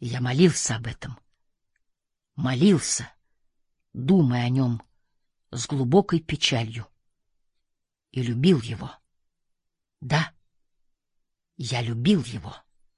И я молился об этом, молился, думая о нем с глубокой печалью, и любил его. Да, я любил его.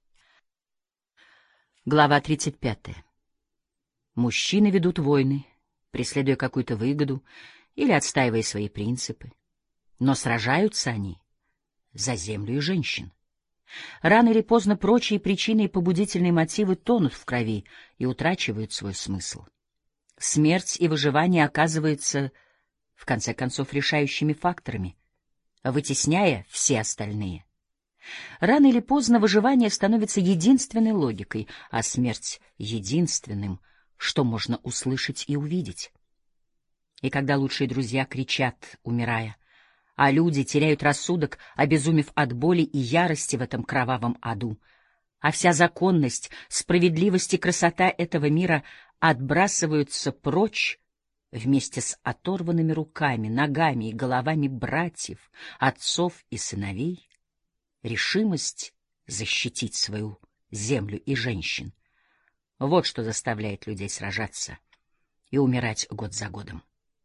Глава 35. Мужчины ведут войны, преследуя какую-то выгоду или отстаивая свои принципы. Но сражаются они за землю и женщин. Рано или поздно прочие причины и побудительные мотивы тонут в крови и утрачивают свой смысл. Смерть и выживание оказываются, в конце концов, решающими факторами, вытесняя все остальные. Рано или поздно выживание становится единственной логикой, а смерть — единственным, что можно услышать и увидеть. И когда лучшие друзья кричат, умирая, а люди теряют рассудок, обезумев от боли и ярости в этом кровавом аду, а вся законность, справедливость и красота этого мира отбрасываются прочь вместе с оторванными руками, ногами и головами братьев, отцов и сыновей, решимость защитить свою землю и женщин — вот что заставляет людей сражаться и умирать год за годом.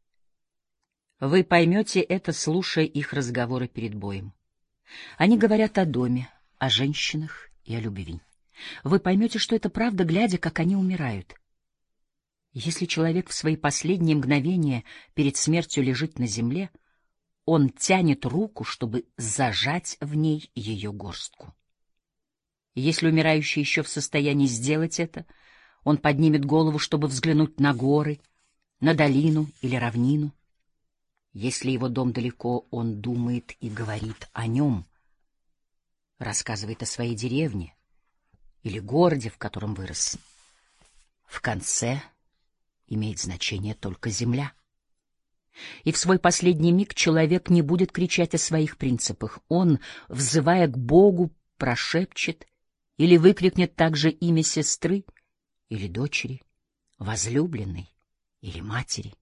Вы поймете это, слушая их разговоры перед боем. Они говорят о доме, о женщинах и о любви. Вы поймете, что это правда, глядя, как они умирают. Если человек в свои последние мгновения перед смертью лежит на земле, он тянет руку, чтобы зажать в ней ее горстку. Если умирающий еще в состоянии сделать это, он поднимет голову, чтобы взглянуть на горы, на долину или равнину. Если его дом далеко, он думает и говорит о нем, рассказывает о своей деревне или городе, в котором вырос. В конце имеет значение только земля. И в свой последний миг человек не будет кричать о своих принципах. Он, взывая к Богу, прошепчет или выкрикнет также имя сестры или дочери, возлюбленной или матери.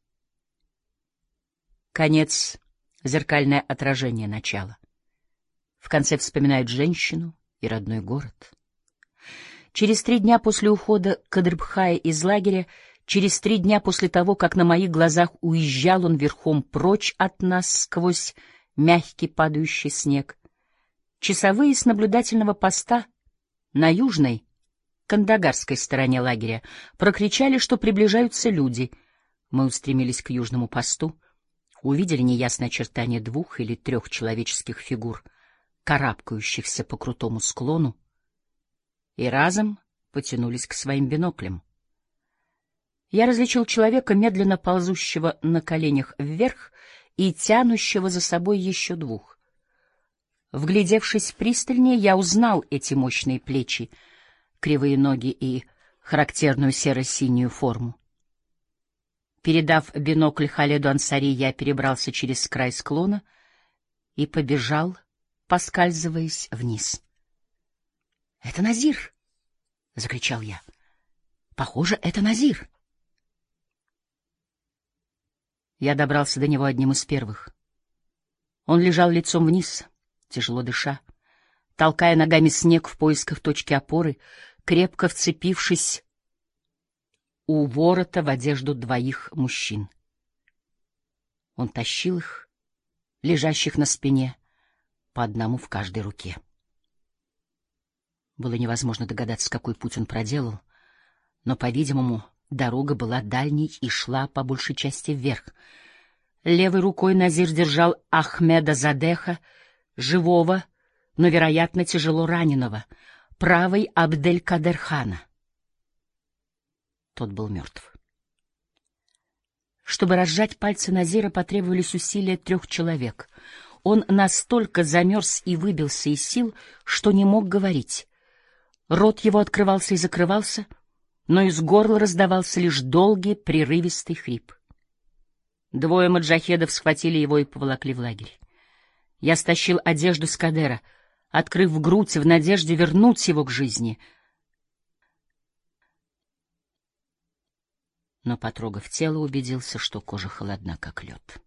Конец — зеркальное отражение начала. В конце вспоминают женщину и родной город. Через 3 дня после ухода Кадрбхая из лагеря, через 3 дня после того, как на моих глазах уезжал он верхом прочь от нас сквозь мягкий падающий снег, часовые с наблюдательного поста на южной, кандагарской стороне лагеря прокричали, что приближаются люди. Мы устремились к южному посту, увидели неясное очертание 2 или 3 человеческих фигур, карабкающихся по крутому склону, и разом потянулись к своим биноклям. Я различил человека, медленно ползущего на коленях вверх и тянущего за собой еще 2. Вглядевшись пристальнее, я узнал эти мощные плечи, кривые ноги и характерную серо-синюю форму. Передав бинокль Халеду Ансари, я перебрался через край склона и побежал, поскальзываясь вниз. — Это Назир! — закричал я. — Похоже, это Назир! Я добрался до него одним из первых. Он лежал лицом вниз, тяжело дыша, толкая ногами снег в поисках точки опоры, крепко вцепившись у ворота в одежду 2 мужчин. Он тащил их, лежащих на спине, по одному в каждой руке. Было невозможно догадаться, какой путь он проделал, но, по-видимому, дорога была дальней и шла по большей части вверх. Левой рукой Назир держал Ахмеда Задеха, живого, но, вероятно, тяжело раненого, правой — Абдель-Кадер-хана. Тот был мертв. Чтобы разжать пальцы Назира, потребовались усилия 3 человек. Он настолько замерз и выбился из сил, что не мог говорить. Рот его открывался и закрывался, но из горла раздавался лишь долгий, прерывистый хрип. 2 маджахедов схватили его и поволокли в лагерь. Я стащил одежду с Кадера, открыв грудь в надежде вернуть его к жизни. Но, потрогав тело, убедился, что кожа холодна, как лед.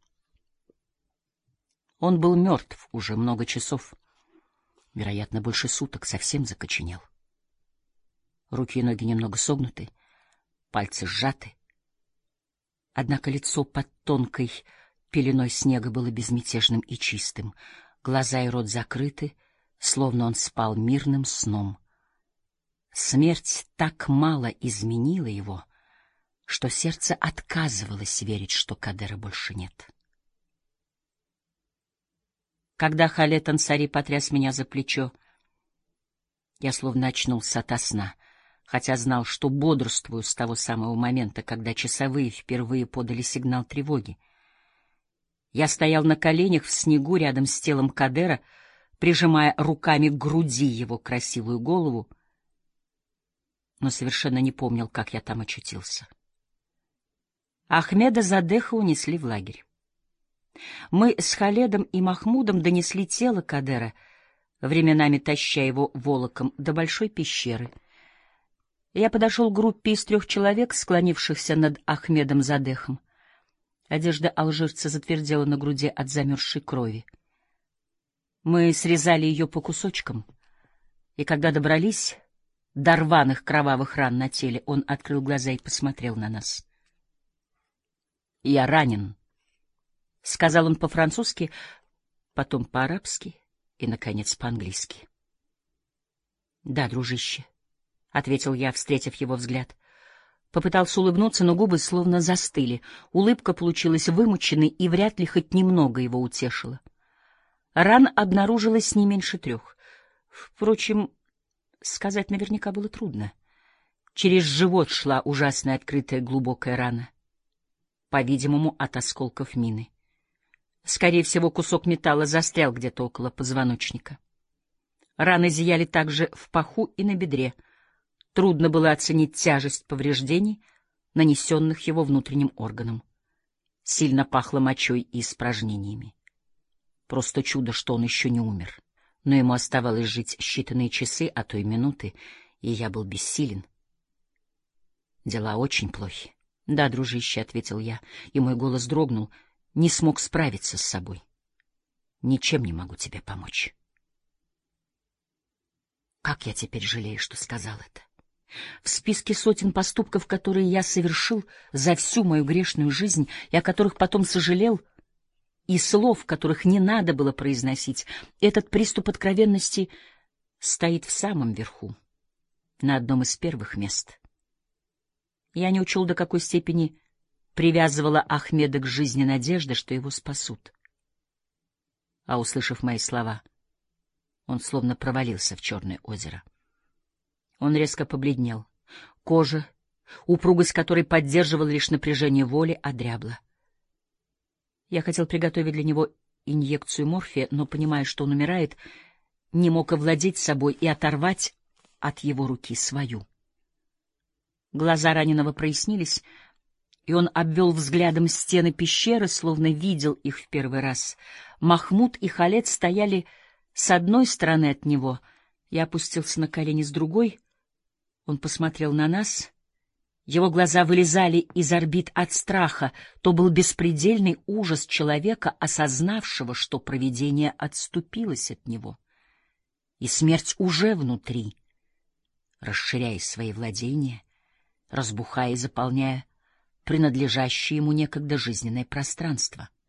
Он был мертв уже много часов, вероятно, больше суток, совсем закоченел. Руки и ноги немного согнуты, пальцы сжаты. Однако лицо под тонкой пеленой снега было безмятежным и чистым, глаза и рот закрыты, словно он спал мирным сном. Смерть так мало изменила его, что сердце отказывалось верить, что Кадера больше нет. Когда Халед Ансари потряс меня за плечо, я словно очнулся ото сна, хотя знал, что бодрствую с того самого момента, когда часовые впервые подали сигнал тревоги. Я стоял на коленях в снегу рядом с телом Кадера, прижимая руками к груди его красивую голову, но совершенно не помнил, как я там очутился. Ахмеда Задеха унесли в лагерь. Мы с Халедом и Махмудом донесли тело Кадера, временами таща его волоком до большой пещеры. Я подошел к группе из 3 человек, склонившихся над Ахмедом Задехом. Одежда алжирца затвердела на груди от замерзшей крови. Мы срезали ее по кусочкам, и когда добрались до рваных кровавых ран на теле, он открыл глаза и посмотрел на нас. «Я ранен», — сказал он по-французски, потом по-арабски и, наконец, по-английски. «Да, дружище», — ответил я, встретив его взгляд. Попытался улыбнуться, но губы словно застыли. Улыбка получилась вымученной и вряд ли хоть немного его утешила. Ран обнаружилось не меньше 3. Впрочем, сказать наверняка было трудно. Через живот шла ужасная открытая глубокая рана, по-видимому, от осколков мины. Скорее всего, кусок металла застрял где-то около позвоночника. Раны зияли также в паху и на бедре. Трудно было оценить тяжесть повреждений, нанесенных его внутренним органам. Сильно пахло мочой и испражнениями. Просто чудо, что он еще не умер. Но ему оставалось жить считанные часы, а то и минуты, и я был бессилен. Дела очень плохи. — Да, дружище, — ответил я, и мой голос дрогнул, не смог справиться с собой. Ничем не могу тебе помочь. Как я теперь жалею, что сказал это. В списке сотен поступков, которые я совершил за всю мою грешную жизнь, и о которых потом сожалел, и слов, которых не надо было произносить, этот приступ откровенности стоит в самом верху, на одном из первых мест. Я не учел, до какой степени привязывала Ахмеда к жизни надежда, что его спасут. А, услышав мои слова, он словно провалился в черное озеро. Он резко побледнел. Кожа, упругость которой поддерживала лишь напряжение воли, одрябла. Я хотел приготовить для него инъекцию морфия, но, понимая, что он умирает, не мог овладеть собой и оторвать от его руки свою. Глаза раненого прояснились, и он обвел взглядом стены пещеры, словно видел их в первый раз. Махмуд и Халед стояли с одной стороны от него. Я опустился на колени с другой. Он посмотрел на нас. Его глаза вылезали из орбит от страха. То был беспредельный ужас человека, осознавшего, что провидение отступилось от него. И смерть уже внутри, расширяя свои владения, разбухая и заполняя принадлежащее ему некогда жизненное пространство.